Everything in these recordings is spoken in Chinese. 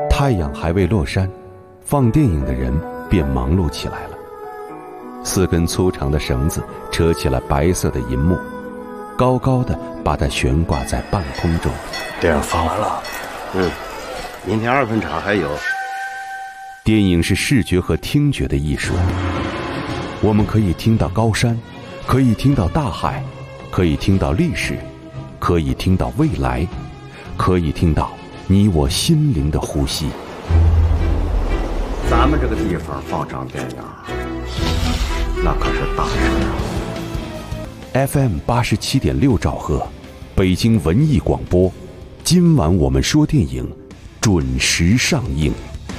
太阳还未落山，放电影的人便忙碌起来了。4根粗长的绳子扯起了白色的银幕，高高的把它悬挂在半空中。 电影放完了，明天2分场还有。 电影是视觉和听觉的艺术，我们可以听到高山，可以听到大海，可以听到历史，可以听到未来，可以听到你我心灵的呼吸。 咱们这个地方放场电影，那可是大事啊。 FM 87.6兆赫，北京文艺广播，今晚我们说电影准时上映。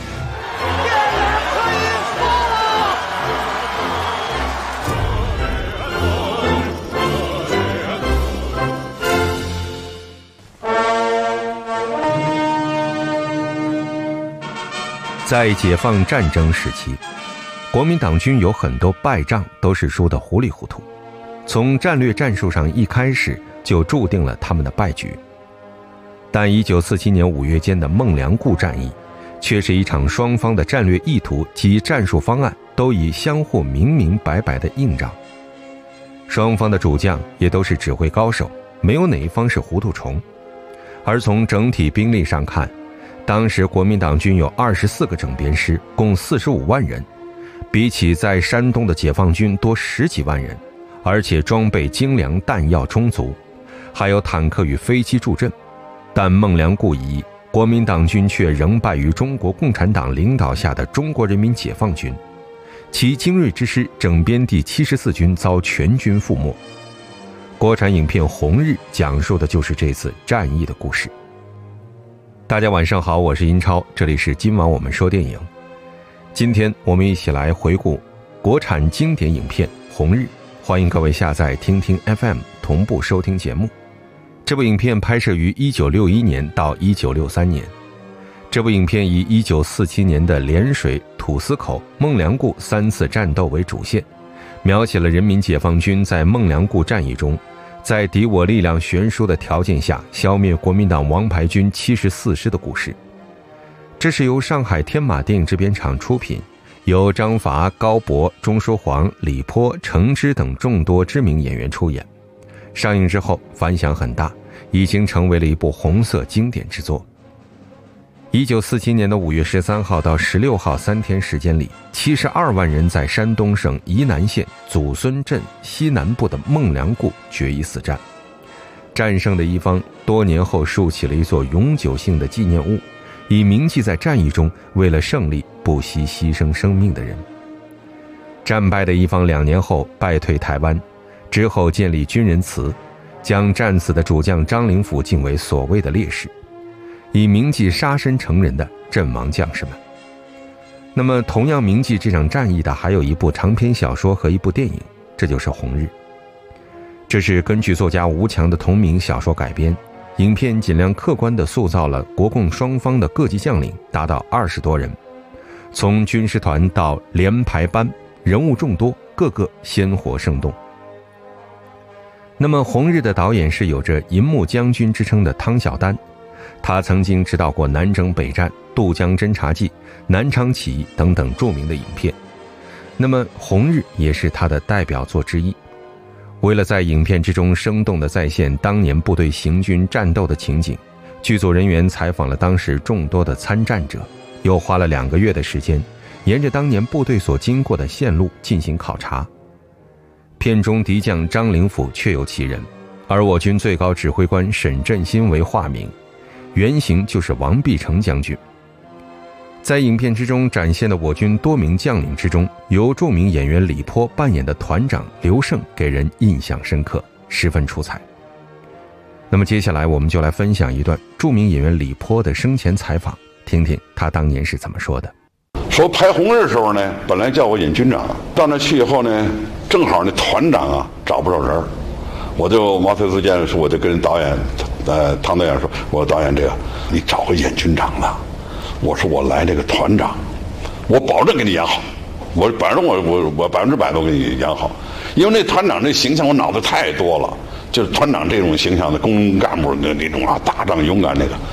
在解放战争时期，国民党军有很多败仗都是输得糊里糊涂，从战略战术上一开始就注定了他们的败局。但1947年5月间的孟良崮战役却是一场双方的战略意图及战术方案都已相互明明白白的硬仗，双方的主将也都是指挥高手，没有哪一方是糊涂虫。而从整体兵力上看，当时国民党军有24个整编师，共45万人，比起在山东的解放军多10几万人，而且装备精良，弹药充足，还有坦克与飞机助阵。但孟良崮一役，国民党军却仍败于中国共产党领导下的中国人民解放军，其精锐之师整编第74军遭全军覆没。国产影片《红日》讲述的就是这次战役的故事。大家晚上好，我是英超，这里是今晚我们说电影。今天我们一起来回顾国产经典影片《红日》，欢迎各位下载听听 FM 同步收听节目。这部影片拍摄于1961年到1963年，这部影片以1947年的涟水、土司口、孟良崮3次战斗为主线，描写了人民解放军在孟良崮战役中在敌我力量悬殊的条件下消灭国民党王牌军74师的故事。这是由上海天马电影制片厂出品，由张伐、高博、钟书煌、李波、程之等众多知名演员出演。上映之后反响很大，已经成为了一部红色经典之作。1947年的5月13号到16号3天时间里，72万人在山东省沂南县祖孙镇西南部的孟良崮决一死战。战胜的一方多年后竖起了一座永久性的纪念物，以铭记在战役中为了胜利不惜牺牲生命的人。战败的一方2年后败退台湾，之后建立军人祠，将战死的主将张灵甫敬为所谓的烈士，以铭记杀身成仁的阵亡将士们。那么同样铭记这场战役的还有一部长篇小说和一部电影，这就是《红日》。这是根据作家吴强的同名小说改编，影片尽量客观地塑造了国共双方的各级将领达到20多人，从军师团到连排班，人物众多，个个鲜活生动。那么《红日》的导演是有着银幕将军之称的汤晓丹，他曾经指导过南征北战、渡江侦察记、南昌起义等等著名的影片，那么《红日》也是他的代表作之一。为了在影片之中生动地再现当年部队行军战斗的情景，剧组人员采访了当时众多的参战者，又花了2个月的时间，沿着当年部队所经过的线路进行考察。片中敌将张灵甫确有其人，而我军最高指挥官沈振兴为化名，原型就是王必成将军。在影片之中展现的我军多名将领之中，由著名演员李波扮演的团长刘胜给人印象深刻，十分出彩。那么接下来我们就来分享一段著名演员李波的生前采访，听听他当年是怎么说的。 说拍《红日》的时候呢，本来叫我演军长，到那去以后呢，正好那团长啊找不着人，我就毛遂自荐，说我就跟导演，汤导演说，我导演这个你找个演军长的，我说我来这个团长，我保证给你演好，我保证我100%都给你演好，因为那团长这形象我脑子太多了，就是团长这种形象的工人干部那种啊，大仗勇敢那个，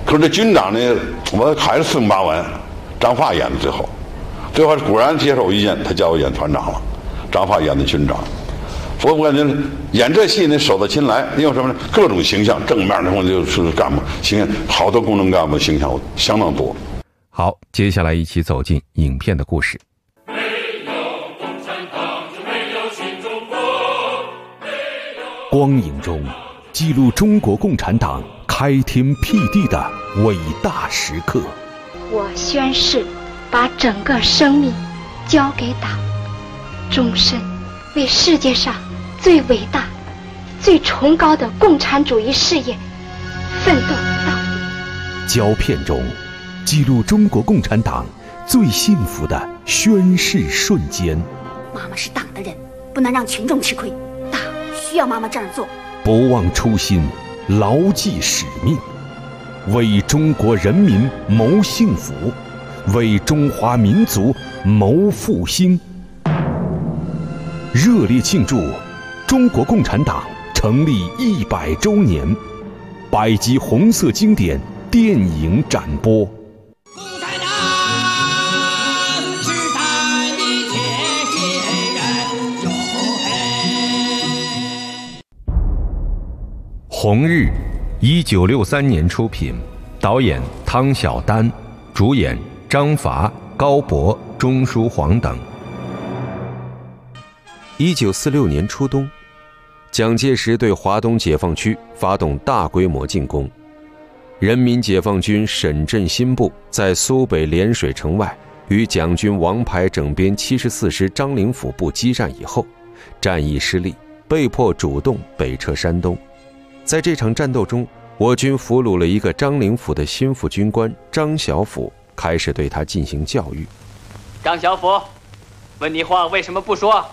可是这军长呢，我还是408完，张发演的最后果然接受意见，他叫我演团长了，张发演的军长。我感觉演这戏呢手到擒来，因为什么呢？各种形象，正面的话就是干部形象，好多工程干部形象相当多。 好，接下来一起走进影片的故事。 没有共产党就没有新中国。 光影中记录中国共产党开天辟地的伟大时刻。 我宣誓，把整个生命交给党，终身为世界上最伟大、最崇高的共产主义事业奋斗到底。 胶片中记录中国共产党最幸福的宣誓瞬间。 妈妈是党的人，不能让群众吃亏，党需要妈妈这样做。 不忘初心，牢记使命，为中国人民谋幸福，为中华民族谋复兴。热烈庆祝中国共产党成立100周年，100集红色经典电影展播。 共产党时代的铁血人，哟嘿！ 红日，1963年出品，导演汤晓丹，主演张伐、高博、钟书黄等。1946年初冬，蒋介石对华东解放区发动大规模进攻。人民解放军沈振新部在苏北涟水城外与蒋军王牌整编74师张灵甫部激战以后，战役失利，被迫主动北撤山东。在这场战斗中，我军俘虏了一个张灵甫的心腹军官张小甫，开始对他进行教育。 张小甫，问你话为什么不说？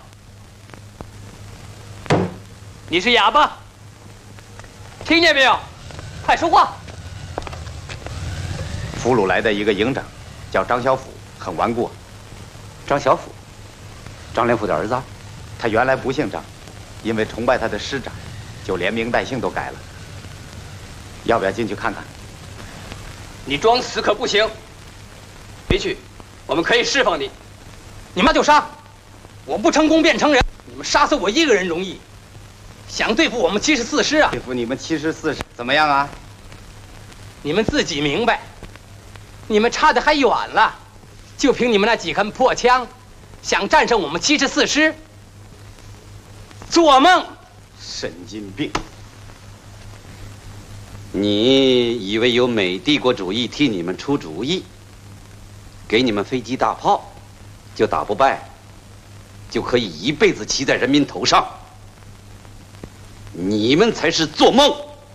你是哑巴，听见没有？快说话！ 俘虏来的一个营长，叫张小甫，很顽固。 张小甫，张灵甫的儿子。 他原来不姓张，因为崇拜他的师长，就连名带姓都改了。要不要进去看看？ 你装死可不行。别去，我们可以释放你。你妈就杀，我不成功便成仁。你们杀死我一个人容易，想对付我们74师啊？ 对付你们74师怎么样啊？ 你们自己明白。你们差得还远了，就凭你们那几根破枪，想战胜我们74师？做梦！ 神经病！ 你以为有美帝国主义替你们出主意，给你们飞机大炮，就打不败，就可以一辈子骑在人民头上？你们才是做梦！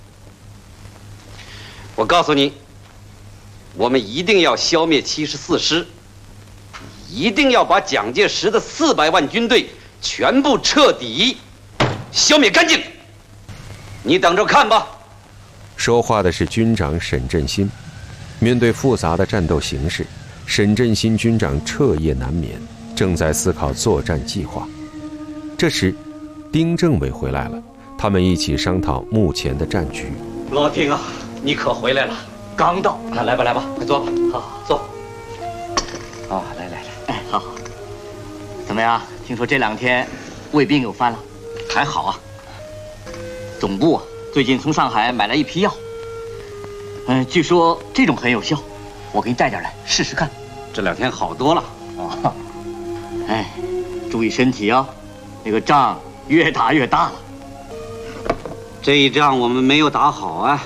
我告诉你，我们一定要消灭74师，一定要把蒋介石的400万军队全部彻底消灭干净。你等着看吧。 说话的是军长沈振新。面对复杂的战斗形势，沈振新军长彻夜难眠，正在思考作战计划。这时，丁政委回来了，他们一起商讨目前的战局。 老丁啊，你可回来了。刚到，来吧来吧，快坐吧。好，坐。 啊，来， 哎，好。怎么样？听说这2天胃病又犯了？ 还好啊。 总部最近从上海买来一批药，据说这种很有效，我给你带点来试试看。 这2天好多了。 哦，哎，注意身体啊，那个仗越打越大了。 这一仗我们没有打好啊。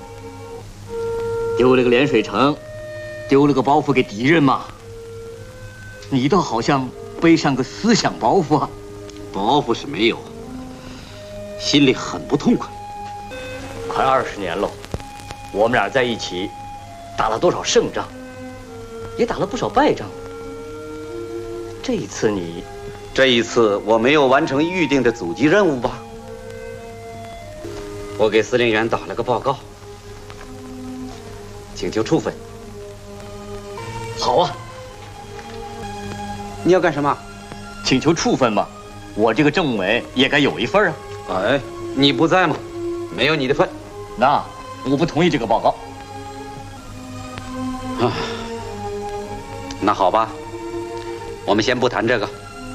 丢了个涟水城，丢了个包袱给敌人嘛。你倒好像背上个思想包袱啊。 包袱是没有，心里很不痛快。 快20年了，我们俩在一起，打了多少胜仗，也打了不少败仗。这一次我没有完成预定的阻击任务吧？我给司令员打了个报告，请求处分。 好啊。 你要干什么？ 请求处分嘛，我这个政委也该有一份啊。 哎，你不在吗？没有你的份。 那我不同意这个报告。 那好吧，我们先不谈这个。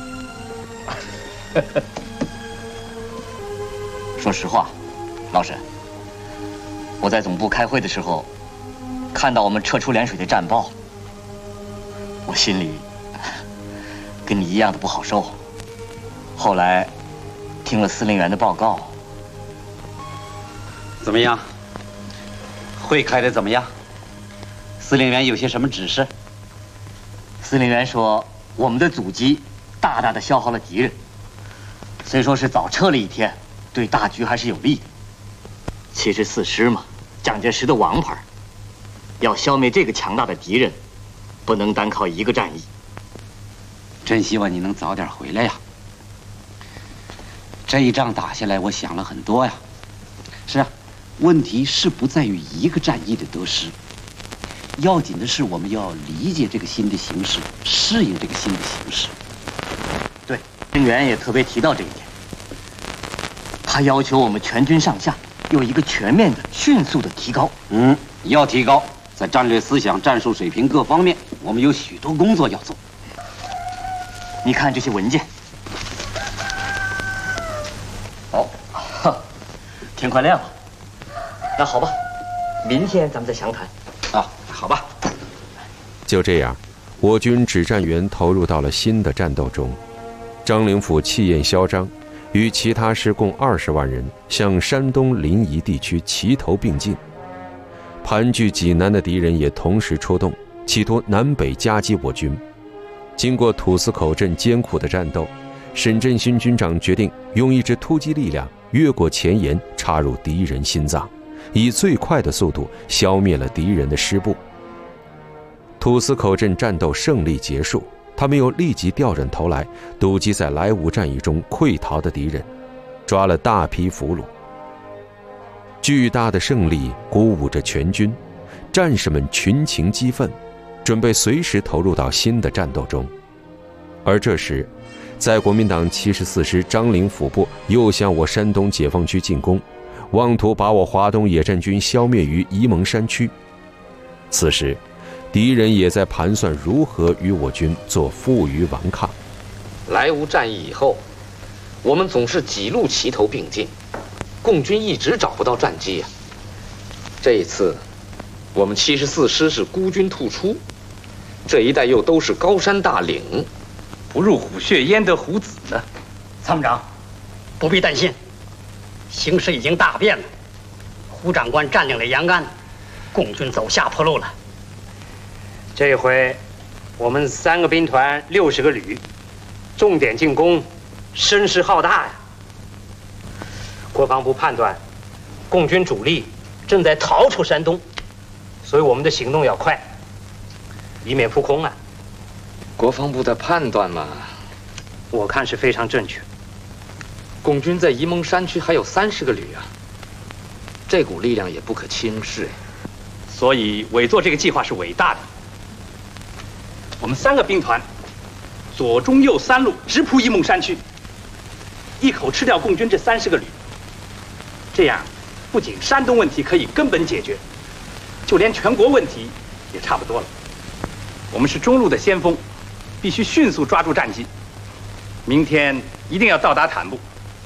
说实话，老沈，我在总部开会的时候，看到我们撤出涟水的战报，我心里跟你一样的不好受。后来听了司令员的报告， 怎么样？会开得怎么样？司令员有些什么指示？ 司令员说，我们的阻击大大的消耗了敌人，虽说是早撤了一天，对大局还是有利的。74师嘛，蒋介石的王牌，要消灭这个强大的敌人，不能单靠一个战役。 真希望你能早点回来呀！这一仗打下来，我想了很多呀。是啊，问题是不在于一个战役的得失，要紧的是我们要理解这个新的形势，适应这个新的形势。 对，司令员也特别提到这一点，他要求我们全军上下有一个全面的、迅速的提高。 要提高，在战略思想、战术水平各方面，我们有许多工作要做。 你看这些文件。哦，天快亮了。那好吧，明天咱们再详谈。 啊，好吧。 就这样，我军指战员投入到了新的战斗中。张灵甫气焰嚣张，与其他师共20万人向山东临沂地区齐头并进。盘踞济南的敌人也同时出动，企图南北夹击我军。经过土司口镇艰苦的战斗，沈振兴军长决定用一支突击力量越过前沿，插入敌人心脏，以最快的速度消灭了敌人的师部。土司口镇战斗胜利结束，他们又立即调转头来堵击在莱芜战役中溃逃的敌人，抓了大批俘虏。巨大的胜利鼓舞着全军，战士们群情激愤，准备随时投入到新的战斗中。而这时，在国民党74师张灵甫部又向我山东解放区进攻，妄图把我华东野战军消灭于沂蒙山区。此时，敌人也在盘算如何与我军做负隅顽抗。 莱芜战役以后，我们总是几路齐头并进，共军一直找不到战机啊。这一次，我们74师是孤军突出，这一带又都是高山大岭， 不入虎穴焉得虎子呢。 参谋长，不必担心，形势已经大变了。胡长官占领了阳安，共军走下坡路了。 这回，我们3个兵团60个旅，重点进攻，声势浩大呀。国防部判断，共军主力正在逃出山东，所以我们的行动要快，以免扑空啊。 国防部的判断嘛， 我看是非常正确。 共军在沂蒙山区还有30个旅啊，这股力量也不可轻视。 所以委座这个计划是伟大的。我们3个兵团，左、中、右3路直扑沂蒙山区，一口吃掉共军这30个旅。这样，不仅山东问题可以根本解决，就连全国问题也差不多了。我们是中路的先锋，必须迅速抓住战机。明天一定要到达坦布。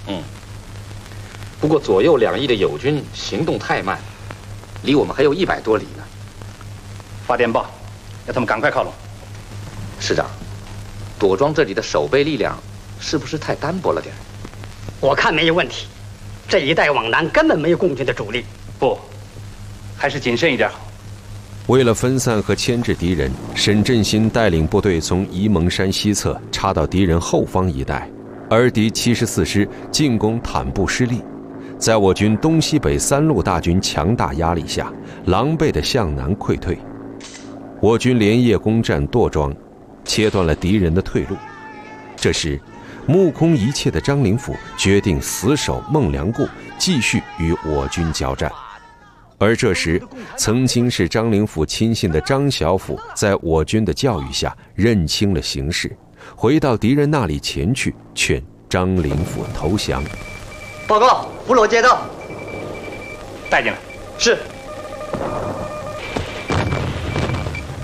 不过左右2翼的友军行动太慢，离我们还有100多里呢。 发电报，要他们赶快靠拢。 师长，朵庄这里的守备力量是不是太单薄了点？ 我看没有问题，这一带往南根本没有共军的主力。 不，还是谨慎一点好。 为了分散和牵制敌人，沈振兴带领部队从沂蒙山西侧插到敌人后方一带，而敌74师进攻坦布失利，在我军东西北3路大军强大压力下，狼狈地向南溃退。我军连夜攻占垛庄，切断了敌人的退路。这时，目空一切的张灵甫决定死守孟良崮，继续与我军交战。而这时，曾经是张灵甫亲信的张小甫，在我军的教育下认清了形势，回到敌人那里前去，劝张灵甫投降。 报告，俘虏接到。 带进来。 是。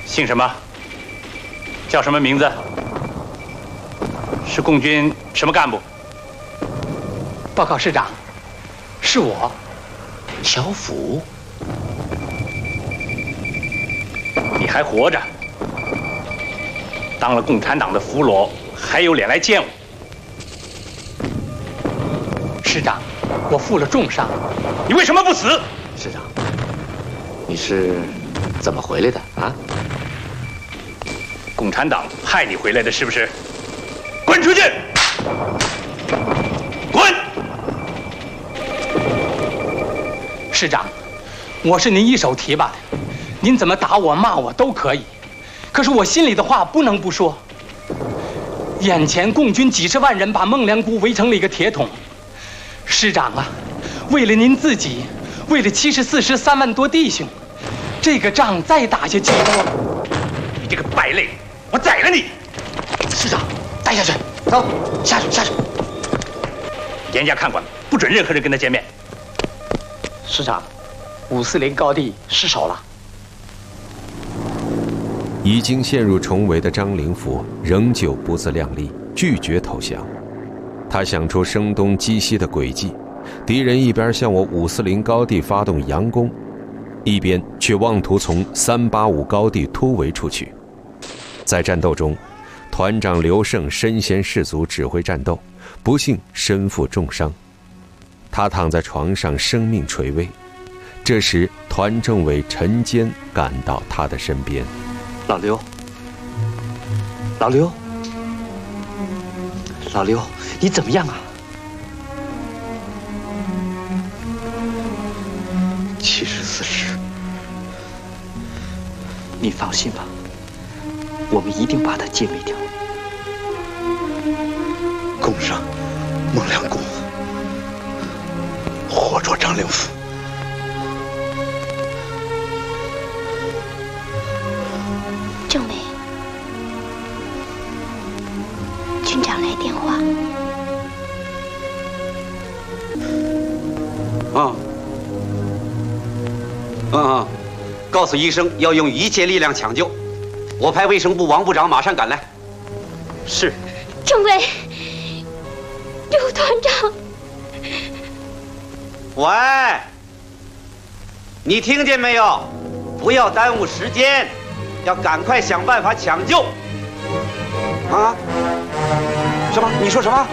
姓什么？叫什么名字？是共军什么干部？ 报告师长，是我， 小虎。你还活着，当了共产党的俘虏，还有脸来见我？ 师长，我负了重伤， 你为什么不死？ 师长，你是怎么回来的啊？ 共产党派你回来的，是不是？滚出去！滚！ 师长，我是您一手提拔的，您怎么打我骂我都可以，可是我心里的话不能不说。眼前共军几十万人把孟良崮围成了一个铁桶，师长啊，为了您自己，为了74师3万多弟兄，这个仗再打下去， 你这个败类，我宰了你！ 师长，带下去，走，下去。 严加看管，不准任何人跟他见面。 师长，540高地失守了。 已经陷入重围的张灵甫仍旧不自量力，拒绝投降。他想出声东击西的诡计，敌人一边向我540高地发动佯攻，一边却妄图从385高地突围出去。在战斗中，团长刘胜身先士卒指挥战斗，不幸身负重伤。他躺在床上，生命垂危。这时，团政委陈坚赶到他的身边。 老刘，你怎么样啊？74师，你放心吧，我们一定把它歼灭掉。 攻上孟良崮，活捉张灵甫。 政委，军长来电话。 告诉医生要用一切力量抢救。我派卫生部王部长马上赶来。 是。 政委，刘团长。 喂，你听见没有？不要耽误时间，要赶快想办法抢救。啊？什么？你说什么？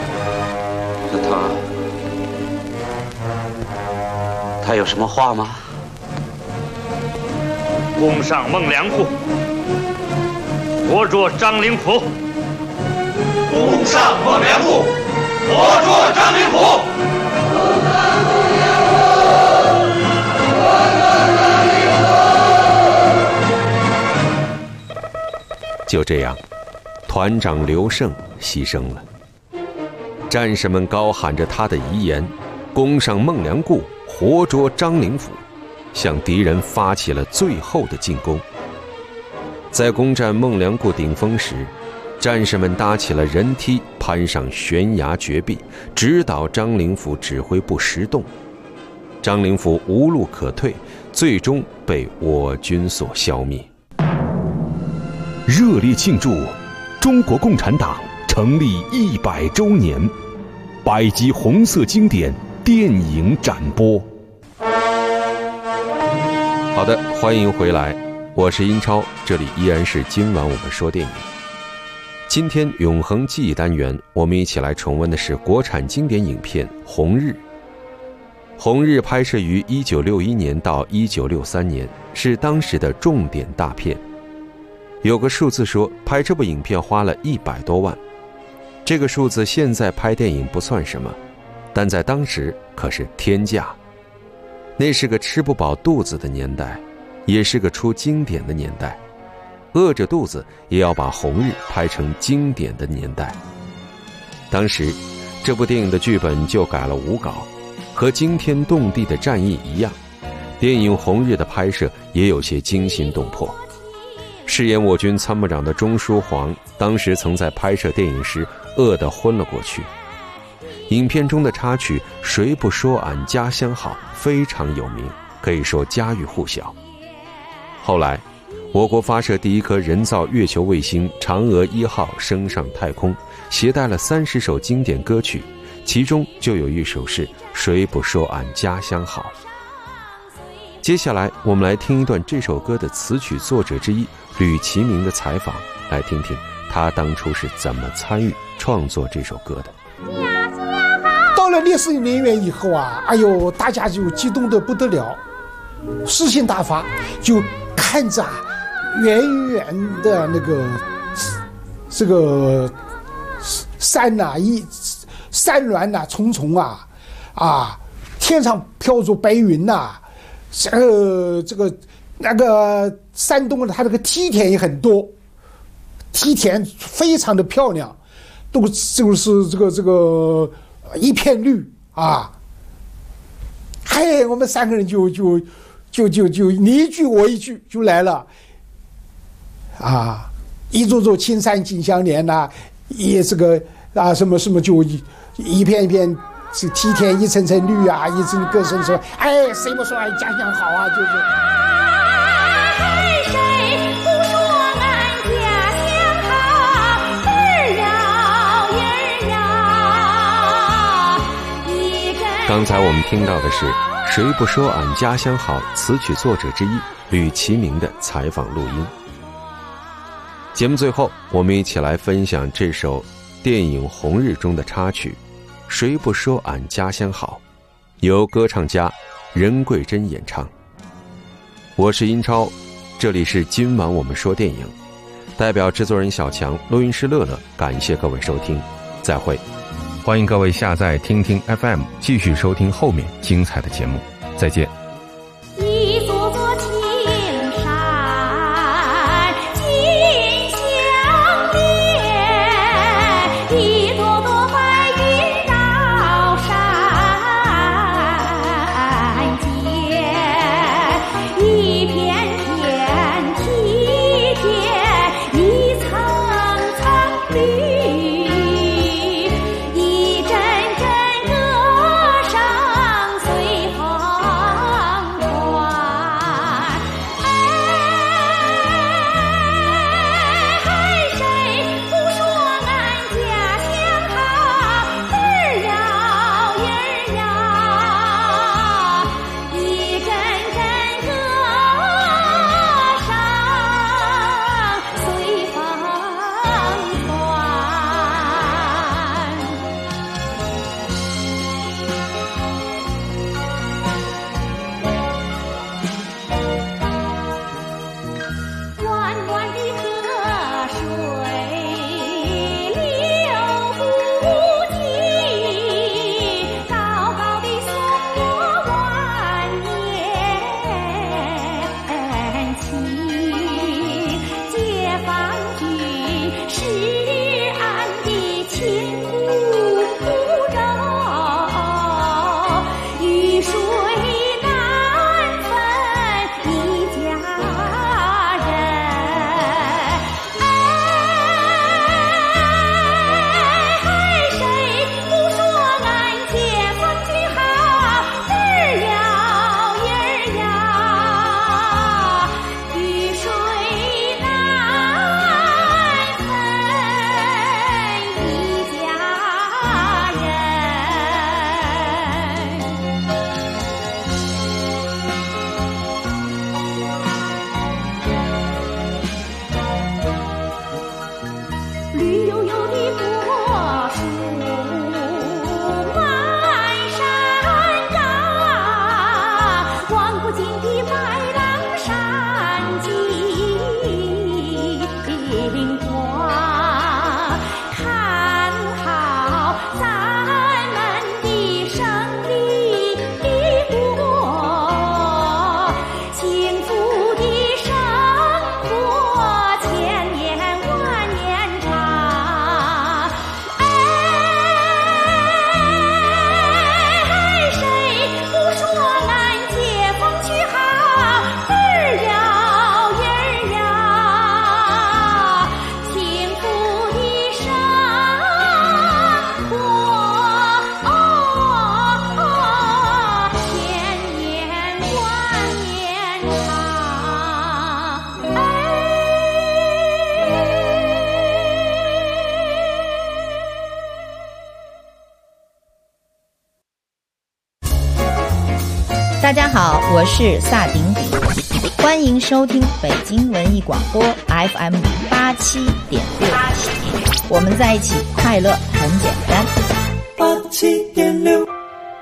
他有什么话吗？ 攻上孟良崮，活捉张灵甫。 攻上孟良崮，活捉张灵甫。 就这样，团长刘胜牺牲了。战士们高喊着他的遗言，攻上孟良崮，活捉张灵甫，向敌人发起了最后的进攻。在攻占孟良崮顶峰时，战士们搭起了人梯，攀上悬崖绝壁，直捣张灵甫指挥部10洞。张灵甫无路可退，最终被我军所消灭。 热烈庆祝中国共产党成立100周年，100集红色经典电影展播。 好的，欢迎回来，我是英超，这里依然是今晚我们说电影。今天永恒记忆单元，我们一起来重温的是国产经典影片《红日》。《红日》拍摄于1961年到1963年，是当时的重点大片。有个数字说，拍这部影片花了100多万。这个数字现在拍电影不算什么，但在当时可是天价。那是个吃不饱肚子的年代，也是个出经典的年代。饿着肚子也要把《红日》拍成经典的年代。当时，这部电影的剧本就改了5稿，和惊天动地的战役一样，电影《红日》的拍摄也有些惊心动魄。饰演我军参谋长的钟书煌，当时曾在拍摄电影时饿得昏了过去。影片中的插曲《谁不说俺家乡好》非常有名，可以说家喻户晓。后来， 我国发射第一颗人造月球卫星嫦娥1号升上太空，携带了30首经典歌曲，其中就有一首是《谁不说俺家乡好》。接下来我们来听一段这首歌的词曲作者之一吕其明的采访，来听听他当初是怎么参与创作这首歌的。 到了60年元以后啊，哎呦，大家就激动得不得了，诗性大发，就看着远远的那个这个山呐、山峦呐、重重啊，天上飘着白云呐、那个山东的它这个梯田也很多，梯田非常的漂亮，都就是这个一片绿啊。嘿，我们3个人就你一句我一句就来了啊，一座座青山紧相连呐、也这个啊什么就一片一片是梯田，一层层绿啊，一层歌声说，哎，谁不说俺家乡好啊？就是。 刚才我们听到的是《谁不说俺家乡好》词曲作者之一吕其明的采访录音。节目最后，我们一起来分享这首电影《红日》中的插曲《谁不说俺家乡好》，由歌唱家任桂珍演唱。我是英超，这里是今晚我们说电影，代表制作人小强、录音师乐乐，感谢各位收听，再会。欢迎各位下载听听 FM， 继续收听后面精彩的节目，再见。 一座座青山紧相连，一朵朵白云绕山间，一片片梯田，一层层绿。一阵阵歌声随风大家好，我是萨顶顶，欢迎收听北京文艺广播 FM 87.6，我们在一起，快乐很简单。 87.6。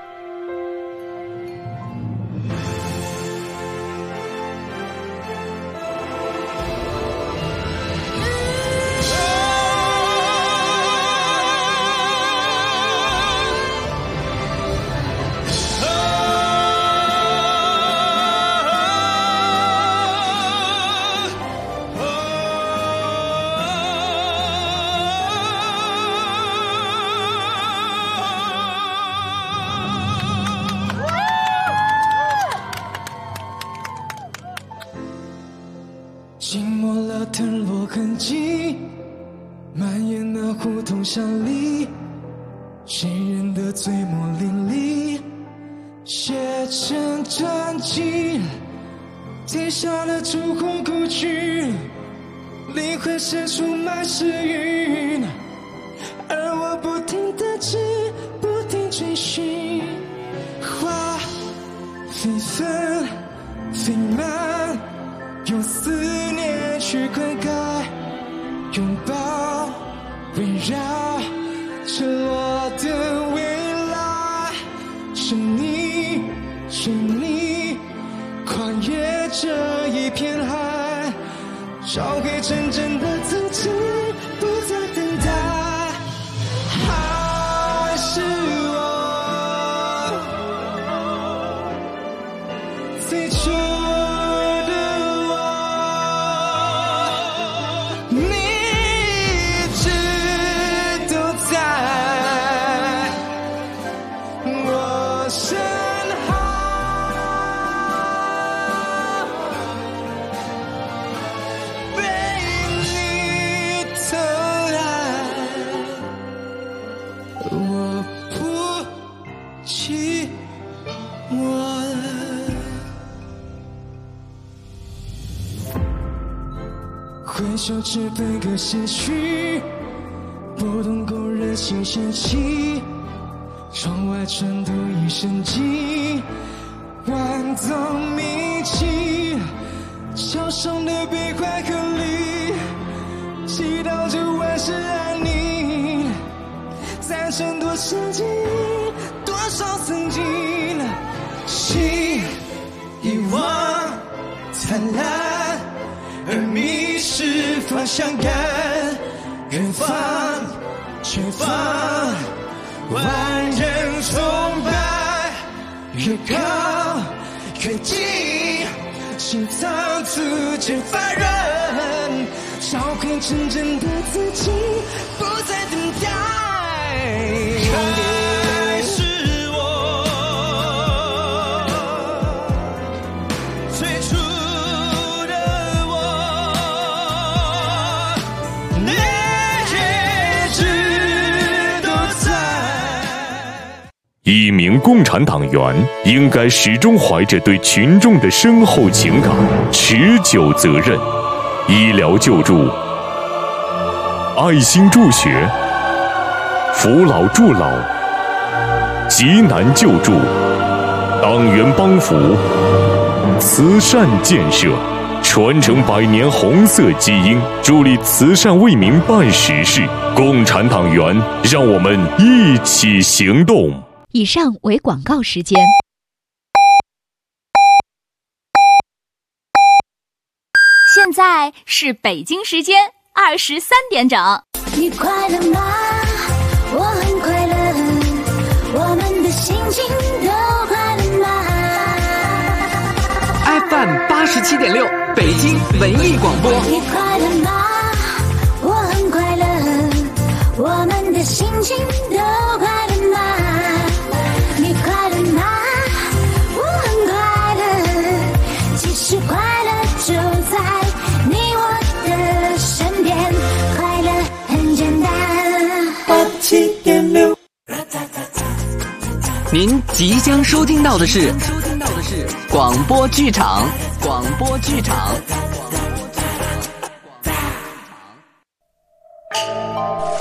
静默了腾落痕迹，蔓延那胡同巷里，谁人的嘴沫淋漓，写成传记，贴下了烛火故去，灵魂深处满是云，而我不停地追，不停追寻，花飞纷飞满，用思念去灌溉，拥抱围绕赤裸的未来，是你是你跨越这一片海，找回真正的自己，不再等待，还是我最初挥手只分个些许，不懂勾人心弦起，窗外传读一声寂，万藏秘境，桥上的悲欢和离，祈祷着万事安宁，赞成多少记忆，多少曾经，心遗忘灿烂，而迷失方向感，远方前方万人崇拜，越靠越近，心脏逐渐发软，找回真正的自己，不再等待，还是我最初一名共产党员应该始终怀着对群众的深厚情感、持久责任。医疗救助、爱心助学、扶老助老、急难救助、党员帮扶、慈善建设，传承100年红色基因，助力慈善为民办实事。共产党员，让我们一起行动。 以上为广告时间。现在是北京时间23点整。 你快乐吗？我很快乐，我们的心情都快乐吗 ？FM 87.6，北京文艺广播。 你快乐吗？我很快乐，我们的心情都快乐吗？你快乐吗？我很快乐，其实快乐就在你我的身边，快乐很简单。 87.6，您即将收听到的是广播剧场。广播剧场。